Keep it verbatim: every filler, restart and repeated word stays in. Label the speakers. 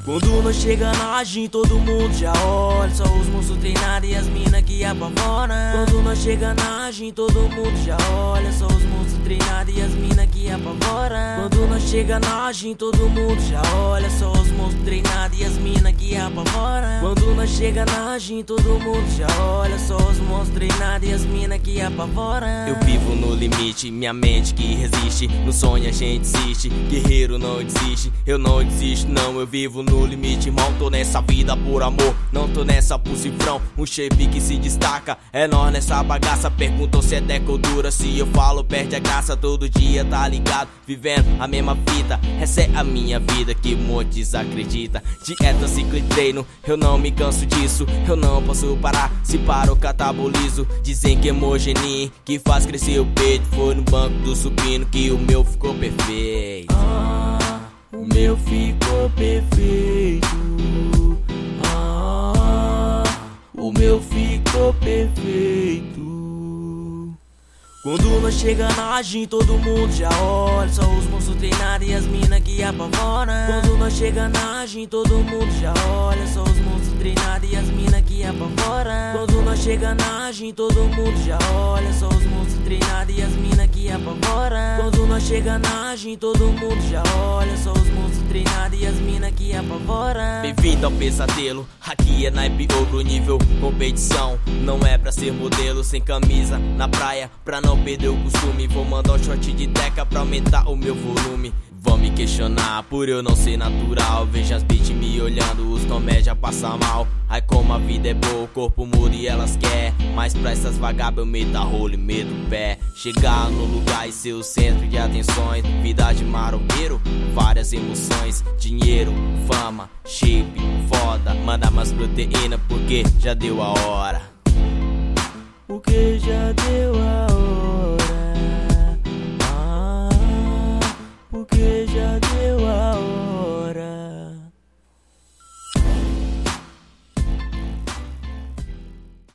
Speaker 1: Quando nós chega na gym, todo mundo já olha. Só os monstros treinados e as mina que apavoram. Quando nós chega na gym, todo mundo já olha. Só os monstros treinados e as mina que apavoram. Quando nós chega na gym, todo mundo já olha. Só os monstros treinados e as mina que apavoram. Quando nós chega na gym, todo mundo já olha. Só os monstros treinados e as mina que apavoram.
Speaker 2: Eu vivo no limite, minha mente que resiste. No sonho a gente existe, guerreiro não desiste. Eu não desisto não, eu vivo no limite, irmão. Tô nessa vida por amor, não tô nessa por cifrão. Um shape que se destaca, é nós nessa bagaça. Perguntam se é deco ou dura, se eu falo perde a graça. Todo dia tá ligado, vivendo a mesma fita. Essa é a minha vida que muitos acreditam. Dieta, ciclo e treino, eu não me canso disso. Eu não posso parar, se paro eu catabolizo. Dizem que hemogenia, que faz crescer o peito. Foi no banco do supino que o meu ficou perfeito.
Speaker 1: Ah, o meu ficou perfeito. Ah, o meu ficou perfeito. Quando nós chega na gym, todo mundo já olha. Só os monstros treinados e as mina que apavoram. Quando nós chega na gym, todo mundo já olha. Só os monstros treinados e as mina que apavoram. Quando nós chega na gym, todo mundo já olha. Só os monstros treinados e as mina que apavoram. Quando nós chega na gym, todo mundo já olha. Só os monstros treinados e as mina que apavoram.
Speaker 2: Bem-vindo ao pesadelo, aqui é naipe outro nível. Competição, não é pra ser modelo. Sem camisa, na praia, pra não perder o costume. Vou mandar um shot de teca pra aumentar o meu volume. Vão me questionar por eu não ser natural. Veja as bitch me olhando, os comédia passam mal. Ai como a vida é boa, o corpo muda e elas quer. Mas pra essas vagabas eu meto a rola e meto o pé. Chegar no lugar e ser o centro de atenções. Vida de marombeiro, várias emoções. Dinheiro, fama, shape, foda. Manda mais proteína porque já deu a hora.
Speaker 1: Porque já deu a hora. Ah, porque